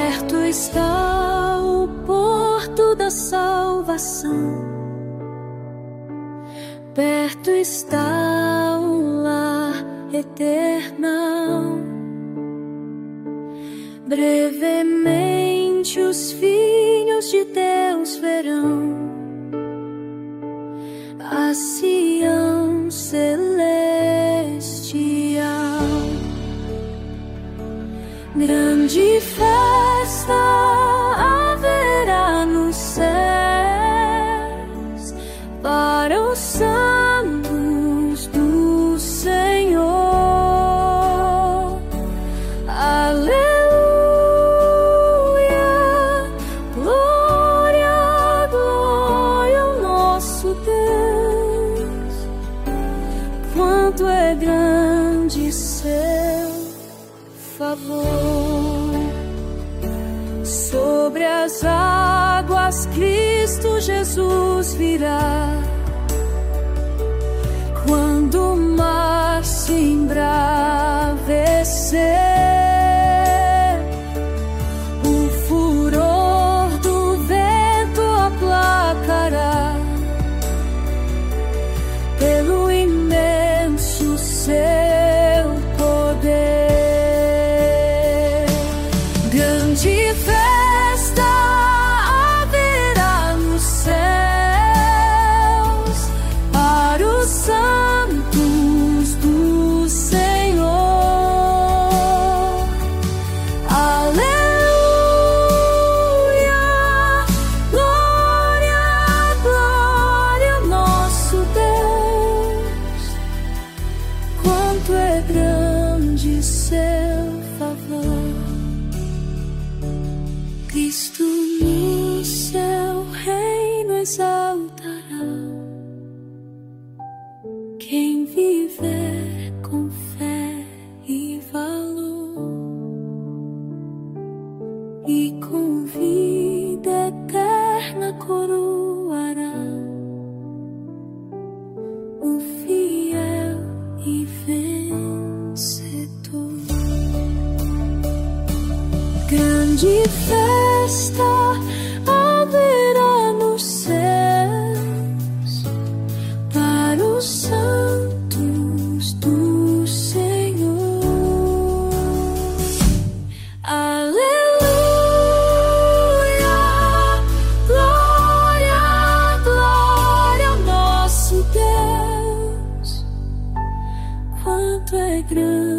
Perto está o porto da salvação, perto está o lar eterno. Brevemente os filhos de Deus verão a Sião celestial. Grande festa haverá nos céus para os santos do Senhor. Aleluia, glória, glória ao nosso Deus. Quanto é grande seu favor. Sobre as águas Cristo Jesus virá, quando o mar se embravecer, o furor do vento aplacará pelo imenso seu poder. Grande festa haverá nos céus para os santos do Senhor. Aleluia, glória, glória ao nosso Deus. Quanto é grande seu favor. Cristo no seu reino exaltará quem viver com fé e valor, e com vida eterna coroará o fiel e vencedor. Grande festa haverá nos céus para os santos do Senhor. Aleluia, glória, glória ao nosso Deus. Quanto é grande